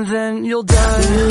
and then you'll die.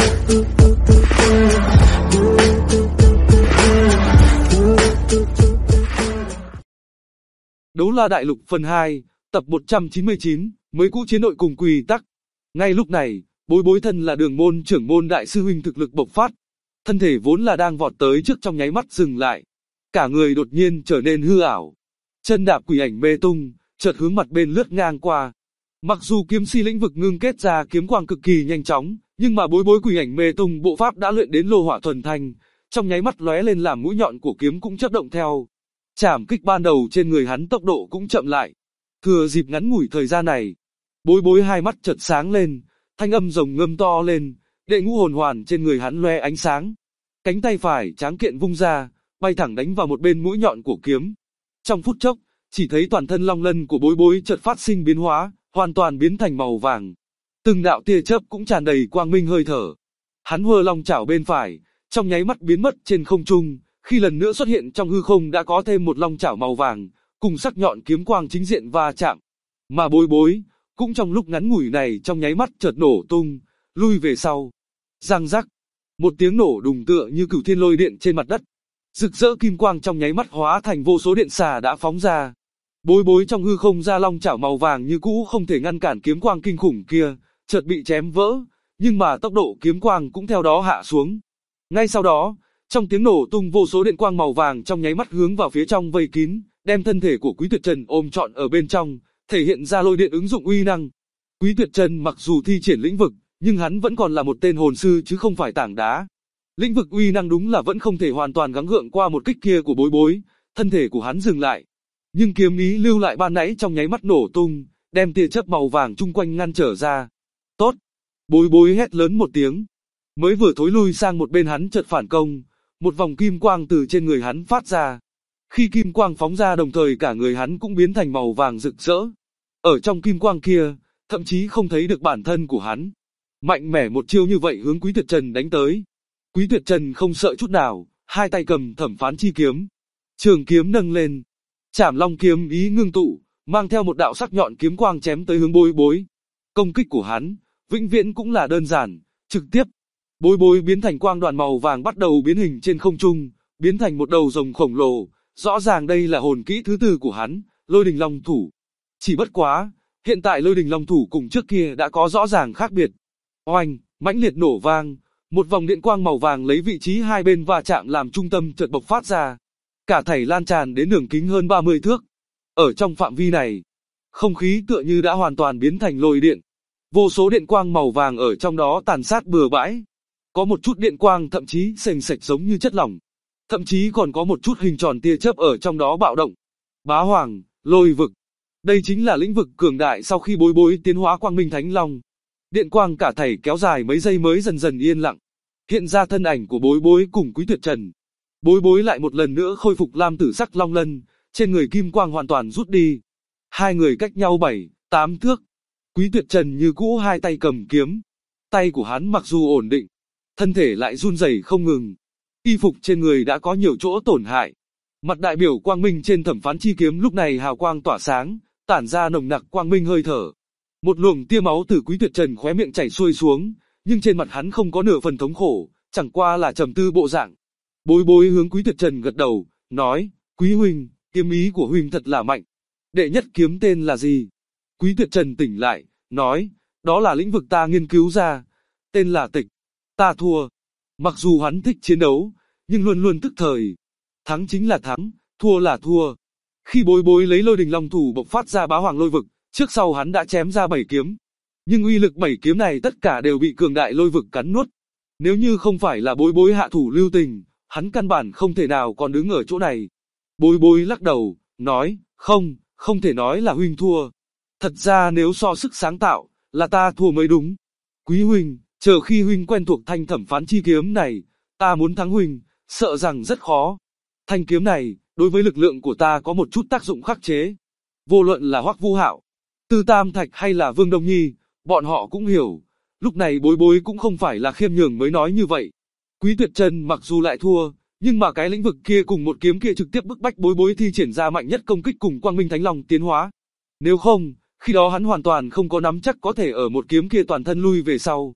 Đấu La Đại Lục phần 2, tập 199, mới cũ chiến nội cùng quy tắc. Ngay lúc này, Bối Bối thân là Đường môn trưởng môn đại sư huynh thực lực bộc phát. Thân thể vốn là đang vọt tới trước trong nháy mắt dừng lại. Cả người đột nhiên trở nên hư ảo. Chân đạp quỷ ảnh mê tung, chợt hướng mặt bên lướt ngang qua. Mặc dù kiếm si lĩnh vực ngưng kết ra kiếm quang cực kỳ nhanh chóng, nhưng mà Bối Bối quỷ ảnh mê tung bộ pháp đã luyện đến lô hỏa thuần thanh, trong nháy mắt lóe lên làm mũi nhọn của kiếm cũng chớp động theo. Chảm kích ban đầu trên người hắn tốc độ cũng chậm lại. Thừa dịp ngắn ngủi thời gian này, Bối Bối hai mắt chợt sáng lên, thanh âm rồng ngâm to lên, đệ ngũ hồn hoàn trên người hắn loe ánh sáng. Cánh tay phải tráng kiện vung ra, bay thẳng đánh vào một bên mũi nhọn của kiếm. Trong phút chốc, chỉ thấy toàn thân long lân của Bối Bối chợt phát sinh biến hóa, hoàn toàn biến thành màu vàng. Từng đạo tia chớp cũng tràn đầy quang minh hơi thở. Hắn hơ long chảo bên phải, trong nháy mắt biến mất trên không trung, khi lần nữa xuất hiện trong hư không đã có thêm một long chảo màu vàng, cùng sắc nhọn kiếm quang chính diện va chạm. Mà Bối Bối, cũng trong lúc ngắn ngủi này trong nháy mắt chợt nổ tung, lui về sau. Răng rắc, một tiếng nổ đùng tựa như cửu thiên lôi điện trên mặt đất. Rực rỡ kim quang trong nháy mắt hóa thành vô số điện xà đã phóng ra. Bối Bối trong hư không ra long chảo màu vàng như cũ không thể ngăn cản kiếm quang kinh khủng kia, chợt bị chém vỡ, nhưng mà tốc độ kiếm quang cũng theo đó hạ xuống. Ngay sau đó, trong tiếng nổ tung vô số điện quang màu vàng trong nháy mắt hướng vào phía trong vây kín, đem thân thể của Quý Tuyệt Trần ôm trọn ở bên trong, thể hiện ra lôi điện ứng dụng uy năng. Quý Tuyệt Trần mặc dù thi triển lĩnh vực, nhưng hắn vẫn còn là một tên hồn sư chứ không phải tảng đá. Lĩnh vực uy năng đúng là vẫn không thể hoàn toàn gắng gượng qua một kích kia của Bối Bối, thân thể của hắn dừng lại. Nhưng kiếm ý lưu lại ban nãy trong nháy mắt nổ tung, đem tia chớp màu vàng chung quanh ngăn trở ra. Tốt! Bối Bối hét lớn một tiếng. Mới vừa thối lui sang một bên hắn chợt phản công, một vòng kim quang từ trên người hắn phát ra. Khi kim quang phóng ra đồng thời cả người hắn cũng biến thành màu vàng rực rỡ. Ở trong kim quang kia, thậm chí không thấy được bản thân của hắn. Mạnh mẽ một chiêu như vậy hướng Quý Tuyệt Trần đánh tới. Quý Tuyệt Trần không sợ chút nào, hai tay cầm Thẩm Phán Chi kiếm. Trường kiếm nâng lên. Trảm Long kiếm ý ngưng tụ, mang theo một đạo sắc nhọn kiếm quang chém tới hướng Bối Bối. Công kích của hắn, vĩnh viễn cũng là đơn giản, trực tiếp. Bối Bối biến thành quang đoàn màu vàng bắt đầu biến hình trên không trung, biến thành một đầu rồng khổng lồ. Rõ ràng đây là hồn kỹ thứ tư của hắn, Lôi Đình Long Thủ. Chỉ bất quá, hiện tại Lôi Đình Long Thủ cùng trước kia đã có rõ ràng khác biệt. Oanh, mãnh liệt nổ vang, một vòng điện quang màu vàng lấy vị trí hai bên va chạm làm trung tâm chợt bộc phát ra. Cả thảy lan tràn đến đường kính hơn 30 thước. Ở trong phạm vi này, không khí tựa như đã hoàn toàn biến thành lôi điện. Vô số điện quang màu vàng ở trong đó tàn sát bừa bãi. Có một chút điện quang thậm chí sền sệt giống như chất lỏng. Thậm chí còn có một chút hình tròn tia chớp ở trong đó bạo động. Bá Hoàng, lôi vực. Đây chính là lĩnh vực cường đại sau khi Bối Bối tiến hóa Quang Minh Thánh Long. Điện quang cả thảy kéo dài mấy giây mới dần dần yên lặng. Hiện ra thân ảnh của Bối Bối cùng Quý Tuyệt Trần. Bối Bối lại một lần nữa khôi phục lam tử sắc long lân, trên người kim quang hoàn toàn rút đi. Hai người cách nhau 7-8 thước. Quý Tuyệt Trần như cũ hai tay cầm kiếm. Tay của hắn mặc dù ổn định, thân thể lại run rẩy không ngừng. Y phục trên người đã có nhiều chỗ tổn hại. Mặt đại biểu quang minh trên Thẩm Phán Chi kiếm lúc này hào quang tỏa sáng, tản ra nồng nặc quang minh hơi thở. Một luồng tia máu từ Quý Tuyệt Trần khóe miệng chảy xuôi xuống, nhưng trên mặt hắn không có nửa phần thống khổ, chẳng qua là trầm tư bộ dạng. Bối Bối hướng Quý Tuyệt Trần gật đầu, nói, Quý huynh, kiếm ý của huynh thật là mạnh. Đệ nhất kiếm tên là gì? Quý Tuyệt Trần tỉnh lại, nói, đó là lĩnh vực ta nghiên cứu ra, tên là Tịch. Ta thua. Mặc dù hắn thích chiến đấu, nhưng luôn luôn tức thời. Thắng chính là thắng, thua là thua. Khi Bối Bối lấy Lôi Đình Long Thủ bộc phát ra Bá Hoàng lôi vực, trước sau hắn đã chém ra 7 kiếm. Nhưng uy lực 7 kiếm này tất cả đều bị cường đại lôi vực cắn nuốt. Nếu như không phải là Bối Bối hạ thủ lưu tình, hắn căn bản không thể nào còn đứng ở chỗ này. Bối Bối lắc đầu, nói, không thể nói là huynh thua. Thật ra nếu so sức sáng tạo, là ta thua mới đúng. Quý huynh, chờ khi huynh quen thuộc thanh Thẩm Phán Chi kiếm này, ta muốn thắng huynh, sợ rằng rất khó. Thanh kiếm này, đối với lực lượng của ta có một chút tác dụng khắc chế. Vô luận là Hoắc Vũ Hạo, Tư Tam Thạch hay là Vương Đông Nhi, bọn họ cũng hiểu. Lúc này Bối Bối cũng không phải là khiêm nhường mới nói như vậy. Quý Tuyệt Trần mặc dù lại thua, nhưng mà cái lĩnh vực kia cùng một kiếm kia trực tiếp bức bách Bối Bối thi triển ra mạnh nhất công kích cùng Quang Minh Thánh Long tiến hóa. Nếu không, khi đó hắn hoàn toàn không có nắm chắc có thể ở một kiếm kia toàn thân lui về sau.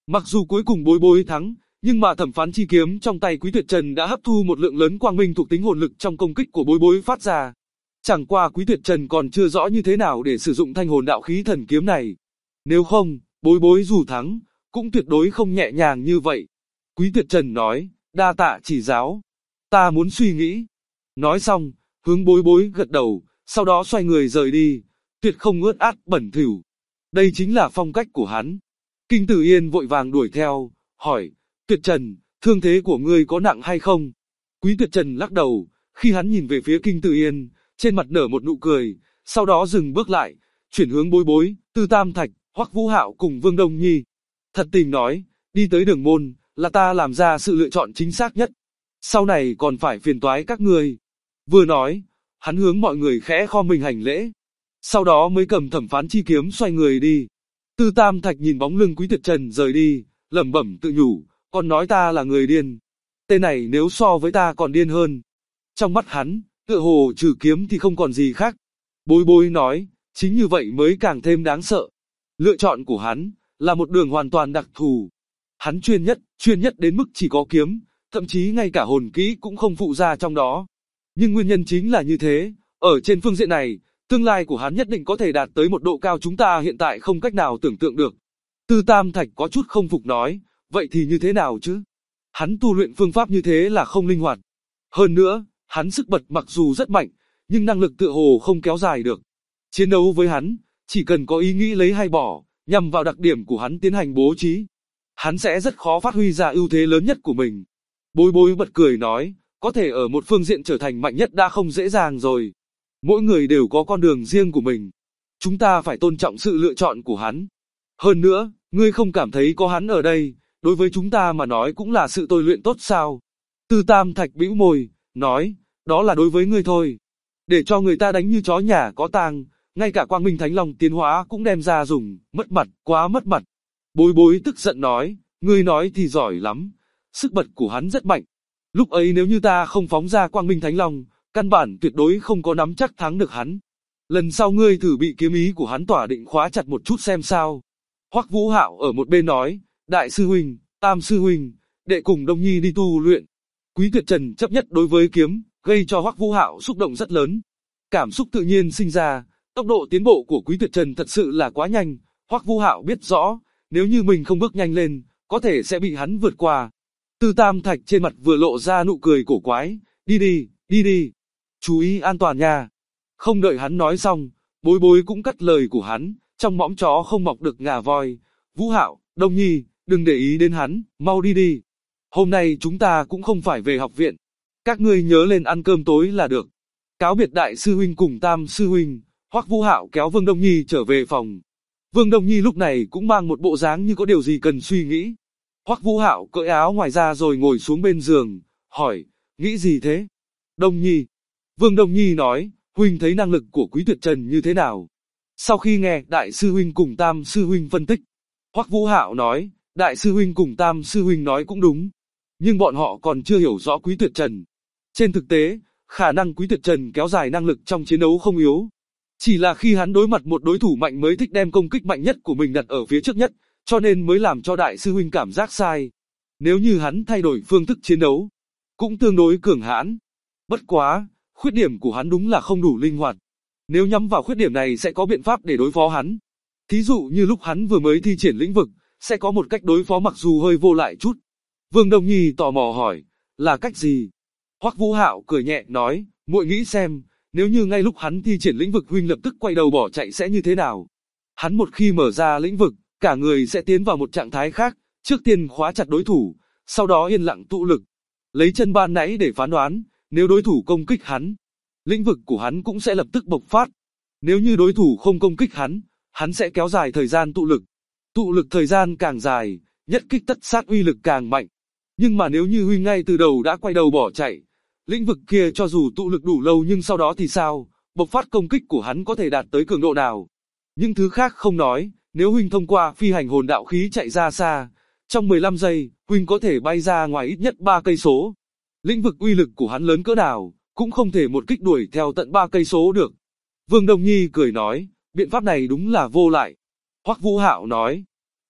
Mặc dù cuối cùng bối bối thắng, nhưng mà thẩm phán chi kiếm trong tay Quý Tuyệt Trần đã hấp thu một lượng lớn quang minh thuộc tính hồn lực trong công kích của bối bối phát ra. Chẳng qua Quý Tuyệt Trần còn chưa rõ như thế nào để sử dụng thanh hồn đạo khí thần kiếm này. Nếu không, bối bối dù thắng, cũng tuyệt đối không nhẹ nhàng như vậy. Quý Tuyệt Trần nói, đa tạ chỉ giáo. Ta muốn suy nghĩ. Nói xong, hướng bối bối gật đầu, sau đó xoay người rời đi, tuyệt không ướt át bẩn thỉu. Đây chính là phong cách của hắn. Kinh Tử Yên vội vàng đuổi theo, hỏi, Tuyệt Trần, thương thế của ngươi có nặng hay không? Quý Tuyệt Trần lắc đầu, khi hắn nhìn về phía Kinh Tử Yên, trên mặt nở một nụ cười, sau đó dừng bước lại, chuyển hướng bối bối, Tư Tam Thạch, Hoắc Vũ Hạo cùng Vương Đông Nhi. Thật tình nói, đi tới đường môn, là ta làm ra sự lựa chọn chính xác nhất. Sau này còn phải phiền toái các ngươi. Vừa nói, hắn hướng mọi người khẽ khom mình hành lễ. Sau đó mới cầm thẩm phán chi kiếm xoay người đi. Tư Tam Thạch nhìn bóng lưng Quý Tuyệt Trần rời đi, lẩm bẩm tự nhủ, còn nói ta là người điên. Tên này nếu so với ta còn điên hơn. Trong mắt hắn, tựa hồ trừ kiếm thì không còn gì khác. Bối bối nói, chính như vậy mới càng thêm đáng sợ. Lựa chọn của hắn, là một đường hoàn toàn đặc thù. Hắn chuyên nhất đến mức chỉ có kiếm, thậm chí ngay cả hồn kỹ cũng không phụ ra trong đó. Nhưng nguyên nhân chính là như thế, ở trên phương diện này, tương lai của hắn nhất định có thể đạt tới một độ cao chúng ta hiện tại không cách nào tưởng tượng được. Tư Tam Thạch có chút không phục nói, vậy thì như thế nào chứ? Hắn tu luyện phương pháp như thế là không linh hoạt. Hơn nữa, hắn sức bật mặc dù rất mạnh, nhưng năng lực tựa hồ không kéo dài được. Chiến đấu với hắn, chỉ cần có ý nghĩ lấy hay bỏ, nhằm vào đặc điểm của hắn tiến hành bố trí, hắn sẽ rất khó phát huy ra ưu thế lớn nhất của mình. Bối bối bật cười nói, có thể ở một phương diện trở thành mạnh nhất đã không dễ dàng rồi. Mỗi người đều có con đường riêng của mình. Chúng ta phải tôn trọng sự lựa chọn của hắn. Hơn nữa, ngươi không cảm thấy có hắn ở đây, đối với chúng ta mà nói cũng là sự tôi luyện tốt sao? Tư Tam Thạch bĩu môi, nói, đó là đối với ngươi thôi. Để cho người ta đánh như chó nhà có tang, ngay cả Quang Minh Thánh Long tiến hóa cũng đem ra dùng, mất mặt, quá mất mặt. Bối bối tức giận nói, ngươi nói thì giỏi lắm, sức bật của hắn rất mạnh. Lúc ấy nếu như ta không phóng ra Quang Minh Thánh Long, căn bản tuyệt đối không có nắm chắc thắng được hắn. Lần sau ngươi thử bị kiếm ý của hắn tỏa định khóa chặt một chút xem sao. Hoắc Vũ Hạo ở một bên nói, Đại sư huynh, Tam sư huynh, đệ cùng Đông Nhi đi tu luyện. Quý Tuyệt Trần chấp nhất đối với kiếm, gây cho Hoắc Vũ Hạo xúc động rất lớn. Cảm xúc tự nhiên sinh ra, tốc độ tiến bộ của Quý Tuyệt Trần thật sự là quá nhanh. Hoắc Vũ Hạo biết rõ, nếu như mình không bước nhanh lên, có thể sẽ bị hắn vượt qua. Tư Tam Thạch trên mặt vừa lộ ra nụ cười cổ quái, đi đi, chú ý an toàn nha. Không đợi hắn nói xong, bối bối cũng cắt lời của hắn, trong mõm chó không mọc được ngà voi. Vũ Hạo, Đông Nhi, đừng để ý đến hắn, mau đi đi. Hôm nay chúng ta cũng không phải về học viện. Các ngươi nhớ lên ăn cơm tối là được. Cáo biệt Đại sư huynh cùng Tam sư huynh, Hoắc Vũ Hạo kéo Vương Đông Nhi trở về phòng. Vương Đông Nhi lúc này cũng mang một bộ dáng như có điều gì cần suy nghĩ. Hoắc Vũ Hạo cởi áo ngoài ra rồi ngồi xuống bên giường, hỏi, nghĩ gì thế? Đông Nhi. Vương Đông Nhi nói, huynh thấy năng lực của Quý Tuyệt Trần như thế nào? Sau khi nghe Đại sư huynh cùng Tam sư huynh phân tích, Hoắc Vũ Hạo nói, Đại sư huynh cùng Tam sư huynh nói cũng đúng, nhưng bọn họ còn chưa hiểu rõ Quý Tuyệt Trần. Trên thực tế, khả năng Quý Tuyệt Trần kéo dài năng lực trong chiến đấu không yếu. Chỉ là khi hắn đối mặt một đối thủ mạnh mới thích đem công kích mạnh nhất của mình đặt ở phía trước nhất, cho nên mới làm cho Đại sư huynh cảm giác sai. Nếu như hắn thay đổi phương thức chiến đấu, cũng tương đối cường hãn. Bất quá, khuyết điểm của hắn đúng là không đủ linh hoạt. Nếu nhắm vào khuyết điểm này sẽ có biện pháp để đối phó hắn. Thí dụ như lúc hắn vừa mới thi triển lĩnh vực, sẽ có một cách đối phó mặc dù hơi vô lại chút. Vương Đông Nhi tò mò hỏi, là cách gì? Hoắc Vũ Hạo cười nhẹ nói, muội nghĩ xem, nếu như ngay lúc hắn thi triển lĩnh vực huynh lập tức quay đầu bỏ chạy sẽ như thế nào? Hắn một khi mở ra lĩnh vực, cả người sẽ tiến vào một trạng thái khác, trước tiên khóa chặt đối thủ, sau đó yên lặng tụ lực, lấy chân ban nãy để phán đoán, nếu đối thủ công kích hắn, lĩnh vực của hắn cũng sẽ lập tức bộc phát. Nếu như đối thủ không công kích hắn sẽ kéo dài thời gian tụ lực. Tụ lực thời gian càng dài, nhất kích tất sát uy lực càng mạnh. Nhưng mà nếu như huynh ngay từ đầu đã quay đầu bỏ chạy, lĩnh vực kia cho dù tụ lực đủ lâu nhưng sau đó thì sao, bộc phát công kích của hắn có thể đạt tới cường độ nào? Những thứ khác không nói, nếu huynh thông qua phi hành hồn đạo khí chạy ra xa, trong 15 giây, huynh có thể bay ra ngoài ít nhất 3 cây số. Lĩnh vực uy lực của hắn lớn cỡ nào, cũng không thể một kích đuổi theo tận 3 cây số được. Vương Đông Nhi cười nói, biện pháp này đúng là vô lại. Hoắc Vũ Hạo nói,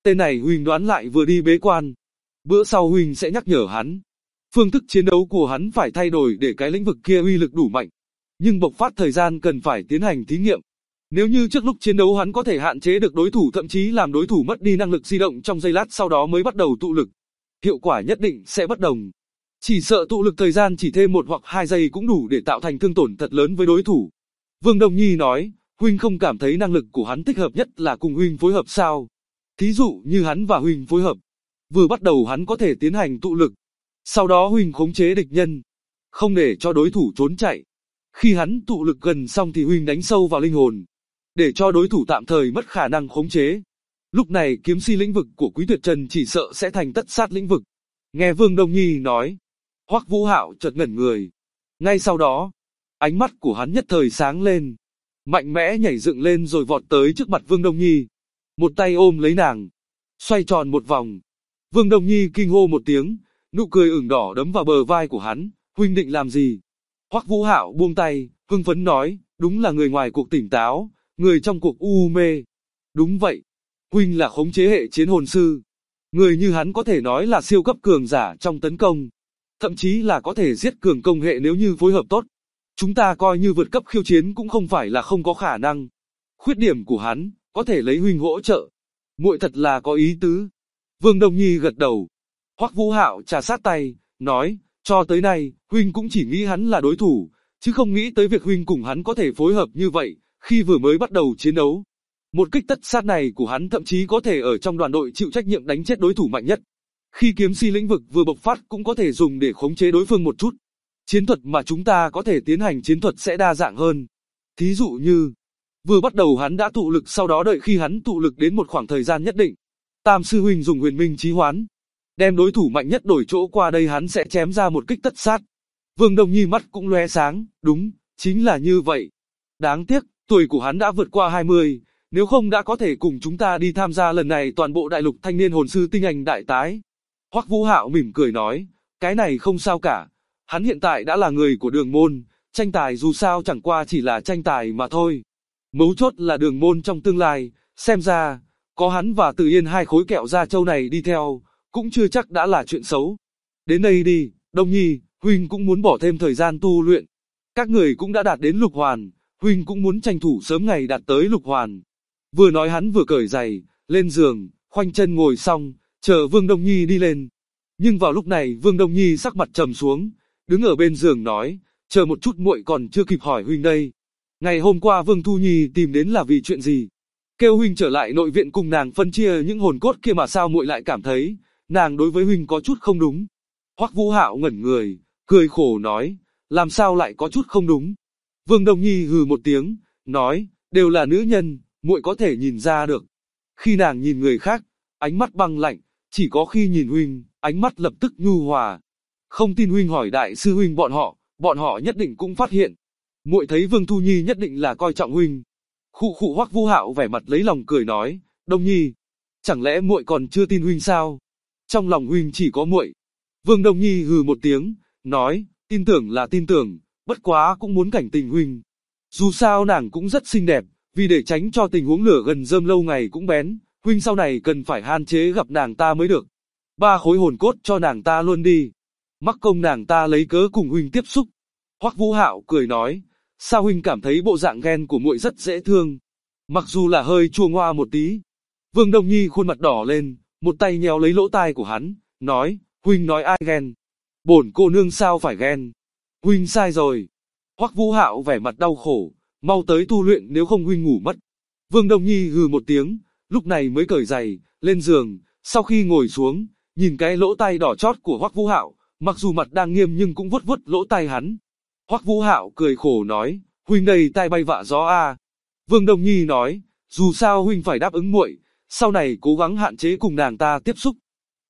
Tên này huynh đoán lại vừa đi bế quan. Bữa sau huynh sẽ nhắc nhở hắn. Phương thức chiến đấu của hắn phải thay đổi để cái lĩnh vực kia uy lực đủ mạnh. Nhưng bộc phát thời gian cần phải tiến hành thí nghiệm. Nếu như trước lúc chiến đấu hắn có thể hạn chế được đối thủ, thậm chí làm đối thủ mất đi năng lực di động trong giây lát sau đó mới bắt đầu tụ lực, hiệu quả nhất định sẽ bất đồng. Chỉ sợ tụ lực thời gian chỉ thêm 1 hoặc 2 giây cũng đủ để tạo thành thương tổn thật lớn với đối thủ. Vương Đông Nhi nói, huynh không cảm thấy năng lực của hắn thích hợp nhất là cùng huynh phối hợp sao? Thí dụ như hắn và huynh phối hợp, vừa bắt đầu hắn có thể tiến hành tụ lực, sau đó huynh khống chế địch nhân, không để cho đối thủ trốn chạy. Khi hắn tụ lực gần xong thì huynh đánh sâu vào linh hồn, để cho đối thủ tạm thời mất khả năng khống chế. Lúc này kiếm si lĩnh vực của Quý Tuyệt Trần chỉ sợ sẽ thành tất sát lĩnh vực. Nghe Vương Đông Nhi nói, Hoắc Vũ Hạo chợt ngẩn người. Ngay sau đó, ánh mắt của hắn nhất thời sáng lên, mạnh mẽ nhảy dựng lên rồi vọt tới trước mặt Vương Đông Nhi, một tay ôm lấy nàng, xoay tròn một vòng. Vương Đông Nhi kinh hô một tiếng, nụ cười ửng đỏ đấm vào bờ vai của hắn. Huynh định làm gì? Hoắc Vũ Hạo buông tay, hưng phấn nói, đúng là người ngoài cuộc tỉnh táo, người trong cuộc u mê. Đúng vậy, huynh là khống chế hệ chiến hồn sư. Người như hắn có thể nói là siêu cấp cường giả trong tấn công, thậm chí là có thể giết cường công hệ nếu như phối hợp tốt. Chúng ta coi như vượt cấp khiêu chiến cũng không phải là không có khả năng. Khuyết điểm của hắn, có thể lấy huynh hỗ trợ. Muội thật là có ý tứ. Vương Đông Nhi gật đầu. Hoắc Vũ Hạo trà sát tay, nói, cho tới nay, huynh cũng chỉ nghĩ hắn là đối thủ, chứ không nghĩ tới việc huynh cùng hắn có thể phối hợp như vậy, khi vừa mới bắt đầu chiến đấu. Một kích tất sát này của hắn thậm chí có thể ở trong đoàn đội chịu trách nhiệm đánh chết đối thủ mạnh nhất. Khi kiếm si lĩnh vực vừa bộc phát cũng có thể dùng để khống chế đối phương một chút. Chiến thuật mà chúng ta có thể tiến hành chiến thuật sẽ đa dạng hơn. Thí dụ như, vừa bắt đầu hắn đã tụ lực, sau đó đợi khi hắn tụ lực đến một khoảng thời gian nhất định, Tam sư huynh dùng huyền minh chí hoán, đem đối thủ mạnh nhất đổi chỗ qua đây, hắn sẽ chém ra một kích tất sát. Vương Đông Nhi mắt cũng lóe sáng, đúng, chính là như vậy. Đáng tiếc, tuổi của hắn đã vượt qua 20, nếu không đã có thể cùng chúng ta đi tham gia lần này toàn bộ đại lục thanh niên hồn sư tinh anh đại tái. Hoắc Vũ Hạo mỉm cười nói, cái này không sao cả, hắn hiện tại đã là người của Đường môn, tranh tài dù sao chẳng qua chỉ là tranh tài mà thôi. Mấu chốt là Đường môn trong tương lai, xem ra, có hắn và Từ Yên hai khối kẹo da trâu này đi theo, cũng chưa chắc đã là chuyện xấu. Đến đây đi, Đông Nhi, huynh cũng muốn bỏ thêm thời gian tu luyện. Các người cũng đã đạt đến lục hoàn, huynh cũng muốn tranh thủ sớm ngày đạt tới lục hoàn. Vừa nói hắn vừa cởi giày, lên giường, khoanh chân ngồi xong, chờ Vương Đông Nhi đi lên. Nhưng vào lúc này Vương Đông Nhi sắc mặt trầm xuống, đứng ở bên giường nói, chờ một chút, muội còn chưa kịp hỏi huynh đây. Ngày hôm qua Vương Thu Nhi tìm đến là vì chuyện gì? Kêu huynh trở lại nội viện cùng nàng phân chia những hồn cốt kia mà sao muội lại cảm thấy, nàng đối với huynh có chút không đúng. Hoắc Vũ Hạo ngẩn người, cười khổ nói, làm sao lại có chút không đúng? Vương Đông Nhi hừ một tiếng, nói, đều là nữ nhân, muội có thể nhìn ra được. Khi nàng nhìn người khác, ánh mắt băng lạnh, chỉ có khi nhìn huynh, ánh mắt lập tức nhu hòa. Không tin huynh hỏi đại sư huynh bọn họ nhất định cũng phát hiện. Muội thấy Vương Thu Nhi nhất định là coi trọng huynh. Khụ khụ. Hoắc Vũ Hạo vẻ mặt lấy lòng cười nói, Đông Nhi, chẳng lẽ muội còn chưa tin huynh sao? Trong lòng huynh chỉ có muội. Vương Đông Nhi hừ một tiếng, nói, tin tưởng là tin tưởng, bất quá cũng muốn cảnh tình huynh. Dù sao nàng cũng rất xinh đẹp, vì để tránh cho tình huống lửa gần rơm lâu ngày cũng bén, huynh sau này cần phải hạn chế gặp nàng ta mới được. 3 khối hồn cốt cho nàng ta luôn đi. Mắc công nàng ta lấy cớ cùng huynh tiếp xúc. Hoắc Vũ Hạo cười nói, sao huynh cảm thấy bộ dạng ghen của muội rất dễ thương, mặc dù là hơi chua ngoa một tí. Vương Đông Nhi khuôn mặt đỏ lên, một tay nhéo lấy lỗ tai của hắn, nói, huynh nói ai ghen? Bổn cô nương sao phải ghen? Huynh sai rồi. Hoắc Vũ Hạo vẻ mặt đau khổ, mau tới tu luyện nếu không huynh ngủ mất. Vương Đông Nhi hừ một tiếng, lúc này mới cởi giày, lên giường, sau khi ngồi xuống, nhìn cái lỗ tai đỏ chót của Hoắc Vũ Hạo, mặc dù mặt đang nghiêm nhưng cũng vuốt vuốt lỗ tai hắn. Hoắc Vũ Hạo cười khổ nói, huynh đây tai bay vạ gió a. Vương Đông Nhi nói, dù sao huynh phải đáp ứng muội, sau này cố gắng hạn chế cùng nàng ta tiếp xúc.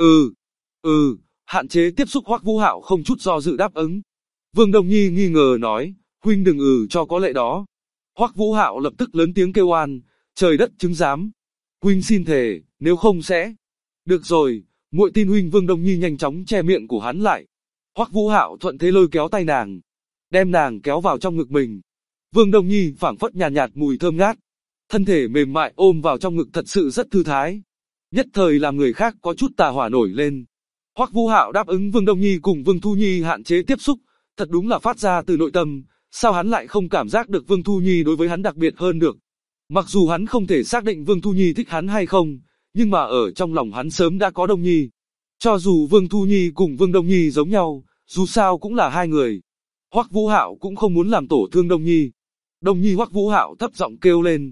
Hạn chế tiếp xúc. Hoắc Vũ Hạo không chút do dự đáp ứng. Vương Đông Nhi nghi ngờ nói, huynh đừng cho có lệ đó. Hoắc Vũ Hạo lập tức lớn tiếng kêu oan, trời đất chứng giám. Huynh xin thề, nếu không sẽ. Được rồi, muội tin huynh. Vương Đông Nhi nhanh chóng che miệng của hắn lại. Hoắc Vũ Hạo thuận thế lôi kéo tay nàng, đem nàng kéo vào trong ngực mình. Vương Đông Nhi phảng phất nhàn nhạt mùi thơm ngát, thân thể mềm mại ôm vào trong ngực thật sự rất thư thái. nhất thời làm người khác có chút tà hỏa nổi lên. Hoắc Vũ Hạo đáp ứng Vương Đông Nhi cùng Vương Thu Nhi hạn chế tiếp xúc, thật đúng là phát ra từ nội tâm, sao hắn lại không cảm giác được Vương Thu Nhi đối với hắn đặc biệt hơn được. Mặc dù hắn không thể xác định Vương Thu Nhi thích hắn hay không, nhưng mà ở trong lòng hắn sớm đã có Đông Nhi. Cho dù Vương Thu Nhi cùng Vương Đông Nhi giống nhau, dù sao cũng là hai người. Hoắc Vũ Hạo cũng không muốn làm tổn thương Đông Nhi. Đông Nhi. Hoắc Vũ Hạo thấp giọng kêu lên.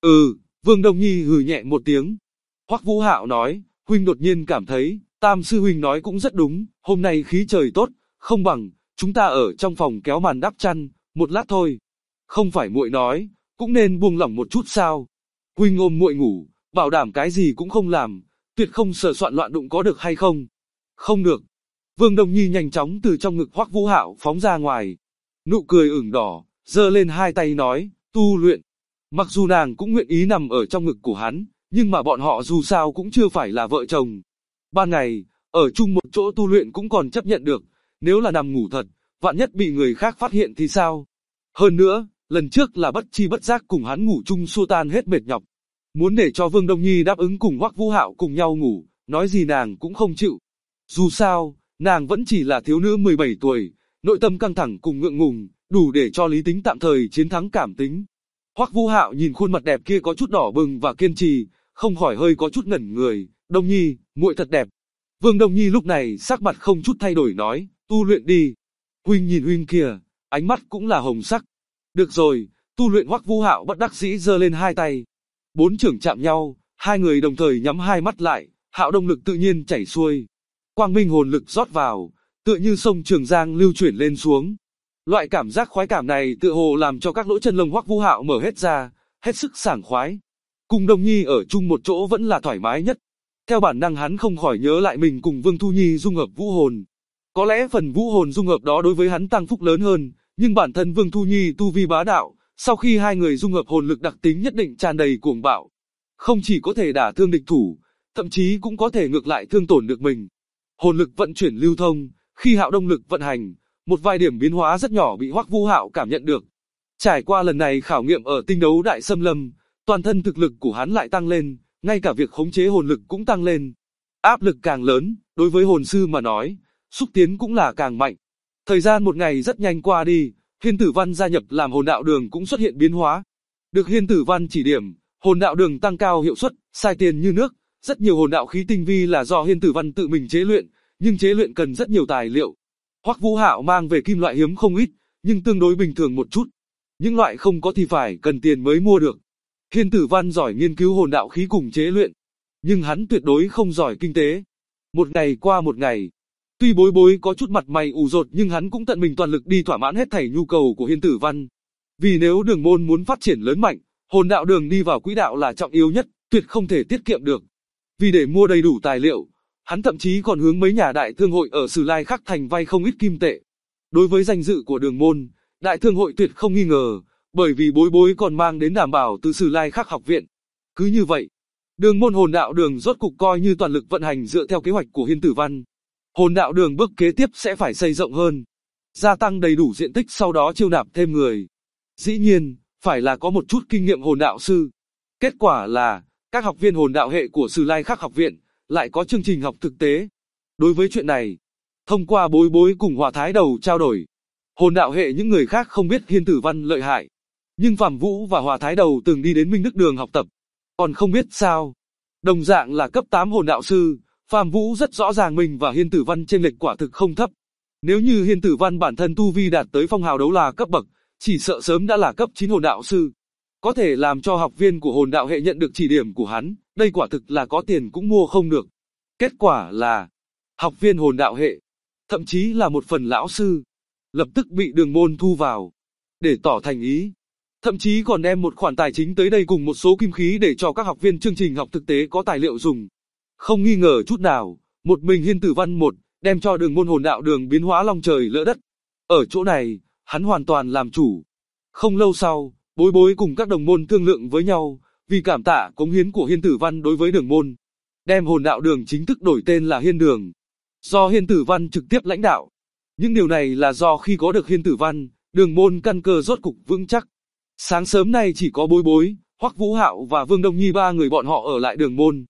Vương Đông Nhi hừ nhẹ một tiếng. Hoắc Vũ Hạo nói, huynh đột nhiên cảm thấy, Tam sư huynh nói cũng rất đúng, hôm nay khí trời tốt, không bằng chúng ta ở trong phòng kéo màn đắp chăn, một lát thôi. Không phải muội nói, cũng nên buông lỏng một chút sao? Huynh ôm muội ngủ, bảo đảm cái gì cũng không làm, tuyệt không sờ soạn loạn đụng có được hay không? Không được. Vương Đông Nhi nhanh chóng từ trong ngực Hoắc Vũ Hạo phóng ra ngoài. Nụ cười ửng đỏ, giơ lên hai tay nói, tu luyện. Mặc dù nàng cũng nguyện ý nằm ở trong ngực của hắn, nhưng mà bọn họ dù sao cũng chưa phải là vợ chồng. Ban ngày, ở chung một chỗ tu luyện cũng còn chấp nhận được, nếu là nằm ngủ thật, vạn nhất bị người khác phát hiện thì sao? Hơn nữa, lần trước là bất chi bất giác cùng hắn ngủ chung xua tan hết mệt nhọc. Muốn để cho Vương Đông Nhi đáp ứng cùng Hoắc Vũ Hạo cùng nhau ngủ, nói gì nàng cũng không chịu. Dù sao, nàng vẫn chỉ là thiếu nữ 17 tuổi, nội tâm căng thẳng cùng ngượng ngùng, đủ để cho lý tính tạm thời chiến thắng cảm tính. Hoắc Vũ Hạo nhìn khuôn mặt đẹp kia có chút đỏ bừng và kiên trì, không khỏi hơi có chút ngẩn người. Đông Nhi, muội thật đẹp. Vương Đông Nhi lúc này sắc mặt không chút thay đổi nói, tu luyện đi. Huynh nhìn huynh kìa, ánh mắt cũng là hồng sắc. Được rồi, tu luyện. Hoắc Vũ Hạo bất đắc dĩ giơ lên hai tay. Bốn trưởng chạm nhau, hai người đồng thời nhắm hai mắt lại, hạo động lực tự nhiên chảy xuôi. Quang minh hồn lực rót vào, tựa như sông Trường Giang lưu chuyển lên xuống. Loại cảm giác khoái cảm này tựa hồ làm cho các lỗ chân lông Hoắc Vũ Hạo mở hết ra, hết sức sảng khoái. Cùng Đông Nhi ở chung một chỗ vẫn là thoải mái nhất. Theo bản năng hắn không khỏi nhớ lại mình cùng Vương Thu Nhi dung hợp vũ hồn. Có lẽ phần vũ hồn dung hợp đó đối với hắn tăng phúc lớn hơn, nhưng bản thân Vương Thu Nhi tu vi bá đạo, sau khi hai người dung hợp hồn lực đặc tính nhất định tràn đầy cuồng bạo. Không chỉ có thể đả thương địch thủ, thậm chí cũng có thể ngược lại thương tổn được mình. Hồn lực vận chuyển lưu thông, khi hạo động lực vận hành, một vài điểm biến hóa rất nhỏ bị Hoắc Vũ Hạo cảm nhận được. Trải qua lần này khảo nghiệm ở tinh đấu đại xâm lâm, toàn thân thực lực của hắn lại tăng lên, ngay cả việc khống chế hồn lực cũng tăng lên. Áp lực càng lớn, đối với hồn sư mà nói, xúc tiến cũng là càng mạnh. Thời gian một ngày rất nhanh qua đi, Hiên Tử Văn gia nhập làm hồn đạo đường cũng xuất hiện biến hóa. Được Hiên Tử Văn chỉ điểm, hồn đạo đường tăng cao hiệu suất, xài tiền như nước. Rất nhiều hồn đạo khí tinh vi là do Hiên Tử Văn tự mình chế luyện, nhưng chế luyện cần rất nhiều tài liệu. Hoắc Vũ Hạo mang về kim loại hiếm không ít, nhưng tương đối bình thường một chút. Những loại không có thì phải cần tiền mới mua được. Hiên Tử Văn giỏi nghiên cứu hồn đạo khí cùng chế luyện, nhưng hắn tuyệt đối không giỏi kinh tế. Một ngày qua một ngày, tuy Bối Bối có chút mặt mày ủ rột nhưng hắn cũng tận mình toàn lực đi thỏa mãn hết thảy nhu cầu của Hiên Tử Văn. Vì nếu đường môn muốn phát triển lớn mạnh, hồn đạo đường đi vào quỹ đạo là trọng yếu nhất, tuyệt không thể tiết kiệm được. Vì để mua đầy đủ tài liệu, hắn thậm chí còn hướng mấy nhà đại thương hội ở Sử Lai Khắc Thành vay không ít kim tệ. Đối với danh dự của đường môn, đại thương hội tuyệt không nghi ngờ, bởi vì Bối Bối còn mang đến đảm bảo từ Sử Lai Khắc học viện. Cứ như vậy, đường môn hồn đạo đường rốt cục coi như toàn lực vận hành dựa theo kế hoạch của Hiên Tử Văn. Hồn đạo đường bước kế tiếp sẽ phải xây rộng hơn, gia tăng đầy đủ diện tích sau đó chiêu nạp thêm người. Dĩ nhiên, phải là có một chút kinh nghiệm hồn đạo sư. Kết quả là, các học viên hồn đạo hệ của Sử Lai Khắc học viện lại có chương trình học thực tế. Đối với chuyện này, thông qua Bối Bối cùng Hỏa Thái Đầu trao đổi, hồn đạo hệ những người khác không biết Hiên Tử Văn lợi hại, nhưng Phạm Vũ và Hỏa Thái Đầu từng đi đến Minh Đức Đường học tập, còn không biết sao. Đồng dạng là cấp 8 hồn đạo sư, Phạm Vũ rất rõ ràng mình và Hiên Tử Văn chênh lệch quả thực không thấp. Nếu như Hiên Tử Văn bản thân tu vi đạt tới phong hào đấu la cấp bậc, chỉ sợ sớm đã là cấp 9 hồn đạo sư. Có thể làm cho học viên của hồn đạo hệ nhận được chỉ điểm của hắn, đây quả thực là có tiền cũng mua không được. Kết quả là, học viên hồn đạo hệ, thậm chí là một phần lão sư, lập tức bị đường môn thu vào, để tỏ thành ý. Thậm chí còn đem một khoản tài chính tới đây cùng một số kim khí để cho các học viên chương trình học thực tế có tài liệu dùng. Không nghi ngờ chút nào, một mình Hiên Tử Văn đem cho đường môn hồn đạo đường biến hóa long trời lỡ đất. Ở chỗ này, hắn hoàn toàn làm chủ. Không lâu sau, Bối Bối cùng các đồng môn thương lượng với nhau, vì cảm tạ cống hiến của Hiên Tử Văn đối với đường môn, đem hồn đạo đường chính thức đổi tên là Hiên Đường, do Hiên Tử Văn trực tiếp lãnh đạo. Nhưng điều này là do khi có được Hiên Tử Văn, đường môn căn cơ rốt cục vững chắc. Sáng sớm nay chỉ có Bối Bối, Hoắc Vũ Hạo và Vương Đông Nhi ba người bọn họ ở lại đường môn.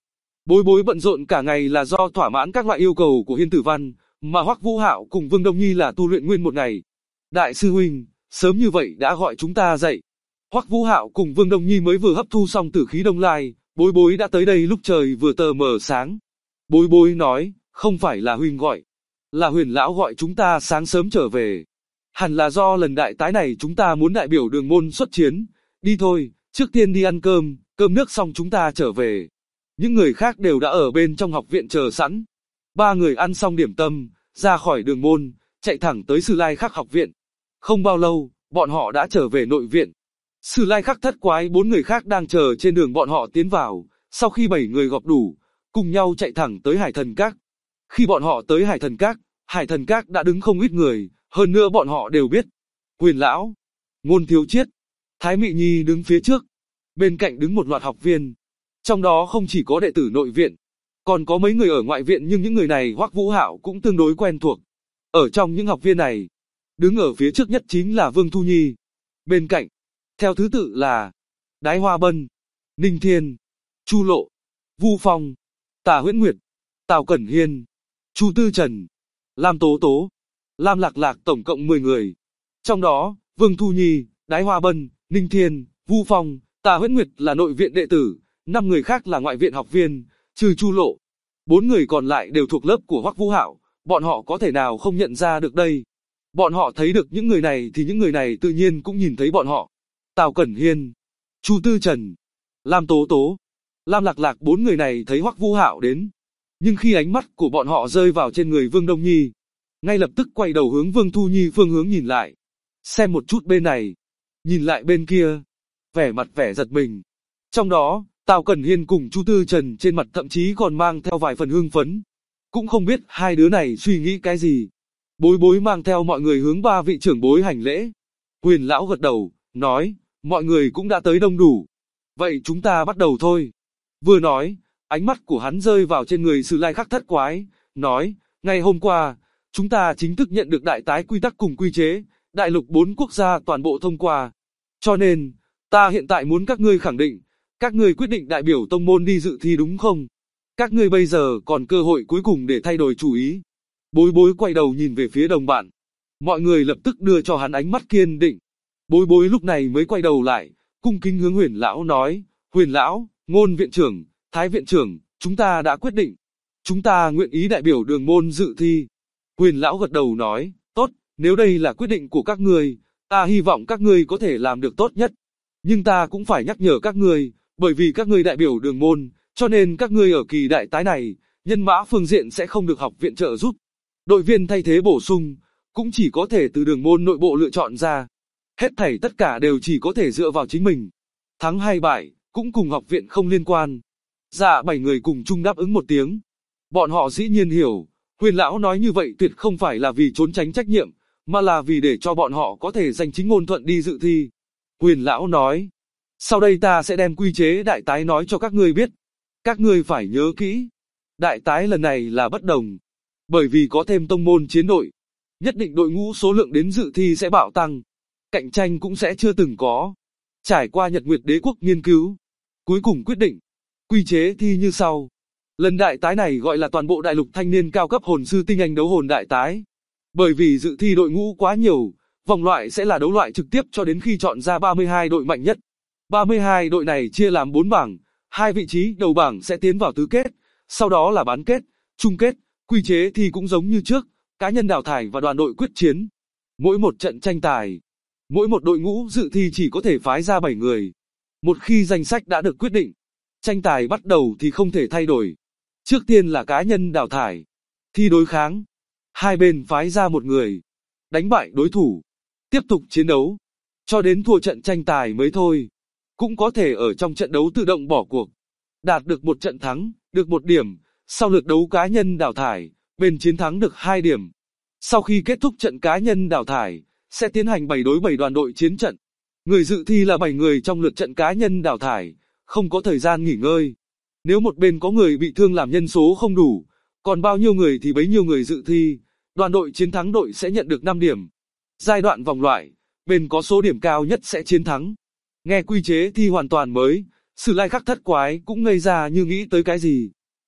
Bối bối bận rộn cả ngày là do thỏa mãn các loại yêu cầu của Hiên Tử Văn, mà Hoắc Vũ Hạo cùng Vương Đông Nhi là tu luyện nguyên một ngày. Đại sư huynh, sớm như vậy đã gọi chúng ta dậy. Hoắc Vũ Hạo cùng Vương Đông Nhi mới vừa hấp thu xong tử khí Đông Lai, bối bối đã tới đây lúc trời vừa tờ mờ sáng. Bối bối nói, không phải là huynh gọi, là Huyền lão gọi chúng ta sáng sớm trở về. Hẳn là do lần đại tái này chúng ta muốn đại biểu Đường môn xuất chiến. Đi thôi, trước tiên đi ăn cơm, cơm nước xong chúng ta trở về. Những người khác đều đã ở bên trong học viện chờ sẵn. Ba người ăn xong điểm tâm, ra khỏi Đường môn, chạy thẳng tới Sử Lai Khắc học viện. Không bao lâu, bọn họ đã trở về nội viện. Sử Lai Khắc thất quái 4 người khác đang chờ trên đường bọn họ tiến vào. Sau khi 7 người gọp đủ, cùng nhau chạy thẳng tới Hải Thần Các. Khi bọn họ tới Hải Thần Các đã đứng không ít người, hơn nữa bọn họ đều biết. Huyền lão, Ngôn Thiếu Chiết, Thái Mị Nhi đứng phía trước. Bên cạnh đứng một loạt học viên. Trong đó không chỉ có đệ tử nội viện, còn có mấy người ở ngoại viện, nhưng những người này Hoắc Vũ Hạo cũng tương đối quen thuộc. Ở trong những học viên này, đứng ở phía trước nhất chính là Vương Thu Nhi. Bên cạnh, theo thứ tự là Đái Hoa Bân, Ninh Thiên, Chu Lộ, Vu Phong, Tả Huyễn Nguyệt, Tào Cẩn Hiên, Chu Tư Trần, Lam Tố Tố, Lam Lạc Lạc, tổng cộng 10 người. Trong đó, Vương Thu Nhi, Đái Hoa Bân, Ninh Thiên, Vu Phong, Tả Huyễn Nguyệt là nội viện đệ tử, 5 người khác là ngoại viện học viên, trừ Chu Lộ. 4 người còn lại đều thuộc lớp của Hoắc Vũ Hạo, bọn họ có thể nào không nhận ra được đây. Bọn họ thấy được những người này thì những người này tự nhiên cũng nhìn thấy bọn họ. Tào Cẩn Hiên, Chu Tư Trần, Lam Tố Tố, Lam Lạc Lạc, 4 người này thấy Hoắc Vũ Hạo đến. Nhưng khi ánh mắt của bọn họ rơi vào trên người Vương Đông Nhi, ngay lập tức quay đầu hướng Vương Thu Nhi phương hướng nhìn lại. Xem một chút bên này, nhìn lại bên kia, vẻ mặt vẻ giật mình. Trong đó, Tào Cẩn Hiên cùng Chu Tư Trần trên mặt thậm chí còn mang theo vài phần hưng phấn. Cũng không biết hai đứa này suy nghĩ cái gì. Bối bối mang theo mọi người hướng 3 vị trưởng bối hành lễ. Huyền lão gật đầu, nói, mọi người cũng đã tới đông đủ. Vậy chúng ta bắt đầu thôi. Vừa nói, ánh mắt của hắn rơi vào trên người Sử Lai Khắc thất quái, nói, ngày hôm qua, chúng ta chính thức nhận được đại tái quy tắc cùng quy chế, đại lục 4 quốc gia toàn bộ thông qua. Cho nên, ta hiện tại muốn các ngươi khẳng định, các ngươi quyết định đại biểu tông môn đi dự thi đúng không? Các ngươi bây giờ còn cơ hội cuối cùng để thay đổi chủ ý. Bối bối quay đầu nhìn về phía đồng bạn. Mọi người lập tức đưa cho hắn ánh mắt kiên định. Bối bối lúc này mới quay đầu lại, cung kính hướng Huyền lão nói, Huyền lão, Ngôn viện trưởng, Thái viện trưởng, chúng ta đã quyết định. Chúng ta nguyện ý đại biểu Đường môn dự thi. Huyền lão gật đầu nói, tốt, nếu đây là quyết định của các ngươi, ta hy vọng các ngươi có thể làm được tốt nhất. Nhưng ta cũng phải nhắc nhở các ngươi, bởi vì các ngươi đại biểu Đường môn, cho nên các ngươi ở kỳ đại tái này, nhân mã phương diện sẽ không được học viện trợ giúp. Đội viên thay thế bổ sung, cũng chỉ có thể từ Đường môn nội bộ lựa chọn ra. Hết thảy tất cả đều chỉ có thể dựa vào chính mình. Thắng hay bại, cũng cùng học viện không liên quan. Dạ 7 người cùng chung đáp ứng một tiếng. Bọn họ dĩ nhiên hiểu, Huyền lão nói như vậy tuyệt không phải là vì trốn tránh trách nhiệm, mà là vì để cho bọn họ có thể giành chính ngôn thuận đi dự thi. Huyền lão nói, sau đây ta sẽ đem quy chế đại tái nói cho các ngươi biết. Các ngươi phải nhớ kỹ, đại tái lần này là bất đồng. Bởi vì có thêm tông môn chiến đội, nhất định đội ngũ số lượng đến dự thi sẽ bạo tăng. Cạnh tranh cũng sẽ chưa từng có. Trải qua Nhật Nguyệt Đế quốc nghiên cứu, cuối cùng quyết định, quy chế thi như sau. Lần đại tái này gọi là toàn bộ đại lục thanh niên cao cấp hồn sư tinh anh đấu hồn đại tái. Bởi vì dự thi đội ngũ quá nhiều, vòng loại sẽ là đấu loại trực tiếp cho đến khi chọn ra 32 đội mạnh nhất. 32 đội này chia làm 4 bảng, 2 vị trí đầu bảng sẽ tiến vào tứ kết, sau đó là bán kết, chung kết. Quy chế thi cũng giống như trước, cá nhân đào thải và đoàn đội quyết chiến. Mỗi một trận tranh tài, mỗi một đội ngũ dự thi chỉ có thể phái ra 7 người. Một khi danh sách đã được quyết định, tranh tài bắt đầu thì không thể thay đổi. Trước tiên là cá nhân đào thải, thi đối kháng. Hai bên phái ra một người, đánh bại đối thủ, tiếp tục chiến đấu, cho đến thua trận tranh tài mới thôi. Cũng có thể ở trong trận đấu tự động bỏ cuộc, đạt được một trận thắng, được 1 điểm. Sau lượt đấu cá nhân đào thải, bên chiến thắng được 2 điểm. Sau khi kết thúc trận cá nhân đào thải, sẽ tiến hành 7 đối 7 đoàn đội chiến trận. Người dự thi là 7 người trong lượt trận cá nhân đào thải, không có thời gian nghỉ ngơi. Nếu một bên có người bị thương làm nhân số không đủ, còn bao nhiêu người thì bấy nhiêu người dự thi, đoàn đội chiến thắng đội sẽ nhận được 5 điểm. Giai đoạn vòng loại, bên có số điểm cao nhất sẽ chiến thắng. Nghe quy chế thi hoàn toàn mới, Sử Lai Khắc thất quái cũng ngây ra như nghĩ tới cái gì.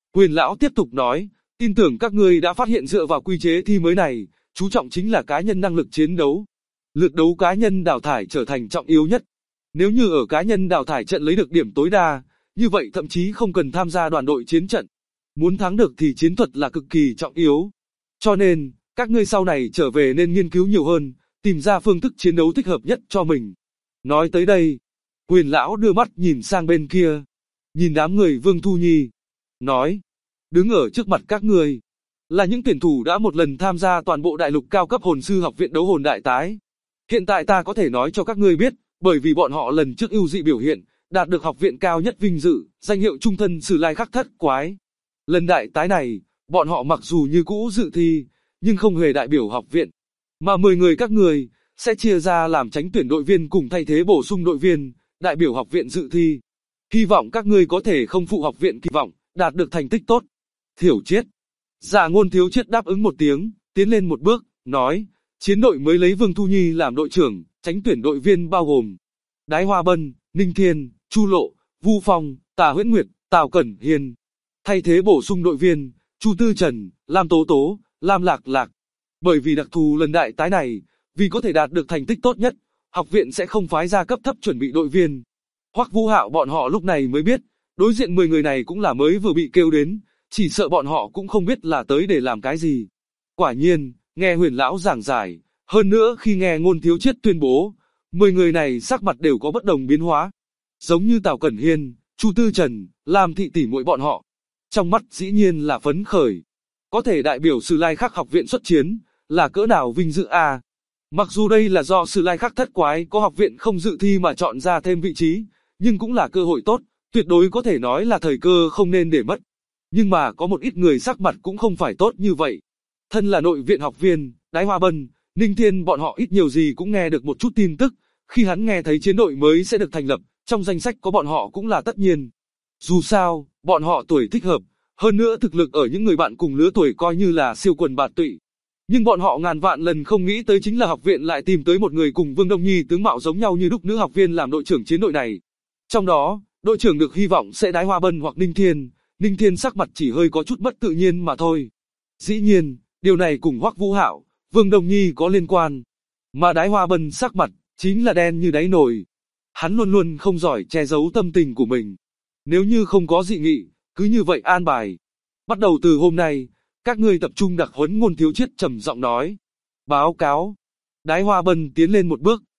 Huyền lão tiếp tục nói, tin tưởng các ngươi đã phát hiện dựa vào quy chế thi mới này, chú trọng chính là cá nhân năng lực chiến đấu. Lượt đấu cá nhân đào thải trở thành trọng yếu nhất. Nếu như ở cá nhân đào thải trận lấy được điểm tối đa, như vậy thậm chí không cần tham gia đoàn đội chiến trận. Muốn thắng được thì chiến thuật là cực kỳ trọng yếu. Cho nên, các ngươi sau này trở về nên nghiên cứu nhiều hơn, tìm ra phương thức chiến đấu thích hợp nhất cho mình. Nói tới đây, Huyền lão đưa mắt nhìn sang bên kia, nhìn đám người Vương Thu Nhi, nói, đứng ở trước mặt các ngươi là những tuyển thủ đã một lần tham gia toàn bộ đại lục cao cấp hồn sư học viện đấu hồn đại tái. Hiện tại ta có thể nói cho các ngươi biết, bởi vì bọn họ lần trước ưu dị biểu hiện, đạt được học viện cao nhất vinh dự, danh hiệu trung thân Sử Lai Khắc Thất Quái. Lần đại tái này, bọn họ mặc dù như cũ dự thi, nhưng không hề đại biểu học viện, mà 10 người các người sẽ chia ra làm tránh tuyển đội viên cùng thay thế bổ sung đội viên, đại biểu học viện dự thi. Hy vọng các ngươi có thể không phụ học viện kỳ vọng, đạt được thành tích tốt. Thiểu Chiết. Dạ Ngôn Thiếu Chiết đáp ứng một tiếng, tiến lên một bước, nói, chiến đội mới lấy Vương Thu Nhi làm đội trưởng, tránh tuyển đội viên bao gồm Đái Hoa Bân, Ninh Thiên, Chu Lộ, Vu Phong, Tà Huyễn Nguyệt, Tào Cẩn Hiên. Thay thế bổ sung đội viên, Chu Tư Trần, Lam Tố Tố, Lam Lạc Lạc. Bởi vì đặc thù lần đại tái này, vì có thể đạt được thành tích tốt nhất, học viện sẽ không phái ra cấp thấp chuẩn bị đội viên. Hoắc Vũ Hạo bọn họ lúc này mới biết, đối diện 10 người này cũng là mới vừa bị kêu đến, chỉ sợ bọn họ cũng không biết là tới để làm cái gì. Quả nhiên, nghe Huyền lão giảng giải, hơn nữa khi nghe Ngôn Thiếu Chiết tuyên bố, 10 người này sắc mặt đều có bất đồng biến hóa. Giống như Tào Cẩn Hiên, Chu Tư Trần, Lam Thị tỷ muội bọn họ, trong mắt dĩ nhiên là phấn khởi. Có thể đại biểu Sử Lai Khắc học viện xuất chiến, là cỡ nào vinh dự a. Mặc dù đây là do Sử Lai Khắc Thất Quái có học viện không dự thi mà chọn ra thêm vị trí, nhưng cũng là cơ hội tốt, tuyệt đối có thể nói là thời cơ không nên để mất. Nhưng mà có một ít người sắc mặt cũng không phải tốt như vậy. Thân là nội viện học viên, Đái Hoa Bân, Ninh Thiên bọn họ ít nhiều gì cũng nghe được một chút tin tức, khi hắn nghe thấy chiến đội mới sẽ được thành lập, trong danh sách có bọn họ cũng là tất nhiên. Dù sao, bọn họ tuổi thích hợp, hơn nữa thực lực ở những người bạn cùng lứa tuổi coi như là siêu quần bạt tụy. Nhưng bọn họ ngàn vạn lần không nghĩ tới chính là học viện lại tìm tới một người cùng Vương Đông Nhi tướng mạo giống nhau như đúc nữ học viên làm đội trưởng chiến đội này. Trong đó, đội trưởng được hy vọng sẽ Đái Hoa Bân hoặc Ninh Thiên. Ninh Thiên sắc mặt chỉ hơi có chút bất tự nhiên mà thôi. Dĩ nhiên, điều này cùng Hoắc Vũ Hạo, Vương Đông Nhi có liên quan. Mà Đái Hoa Bân sắc mặt, chính là đen như đáy nồi. Hắn luôn luôn không giỏi che giấu tâm tình của mình. Nếu như không có dị nghị, cứ như vậy an bài. Bắt đầu từ hôm nay, các ngươi tập trung đặc huấn. Ngôn Thiếu Chiết trầm giọng nói. Báo cáo. Đái Hoa Bân tiến lên một bước.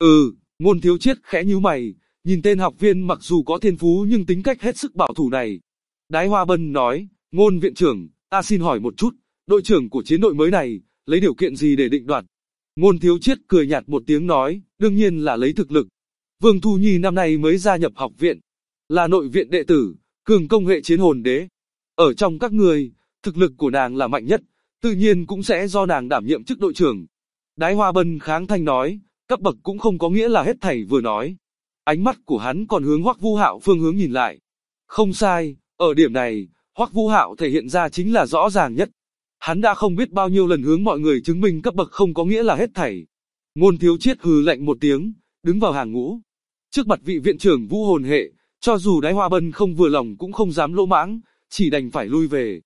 Ngôn Thiếu Chiết khẽ nhíu mày, nhìn tên học viên mặc dù có thiên phú nhưng tính cách hết sức bảo thủ này. Đái Hoa Bân nói, Ngôn viện trưởng, ta xin hỏi một chút, đội trưởng của chiến đội mới này, lấy điều kiện gì để định đoạt? Ngôn Thiếu Chiết cười nhạt một tiếng nói, đương nhiên là lấy thực lực. Vương Thu Nhi năm nay mới gia nhập học viện, là nội viện đệ tử, cường công hệ chiến hồn đế. Ở trong các người, thực lực của nàng là mạnh nhất, tự nhiên cũng sẽ do nàng đảm nhiệm chức đội trưởng. Đái Hoa Bân kháng thanh nói, cấp bậc cũng không có nghĩa là hết thảy vừa nói. Ánh mắt của hắn còn hướng Hoắc Vũ Hạo phương hướng nhìn lại. Không sai, ở điểm này, Hoắc Vũ Hạo thể hiện ra chính là rõ ràng nhất. Hắn đã không biết bao nhiêu lần hướng mọi người chứng minh cấp bậc không có nghĩa là hết thảy. Ngôn Thiếu Chiết hừ lạnh một tiếng, đứng vào hàng ngũ. Trước mặt vị viện trưởng vũ hồn hệ, cho dù Đái Hoa Bân không vừa lòng cũng không dám lỗ mãng, chỉ đành phải lui về.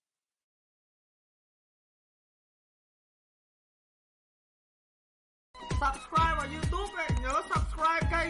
Subscribe vào YouTube này, nhớ subscribe kênh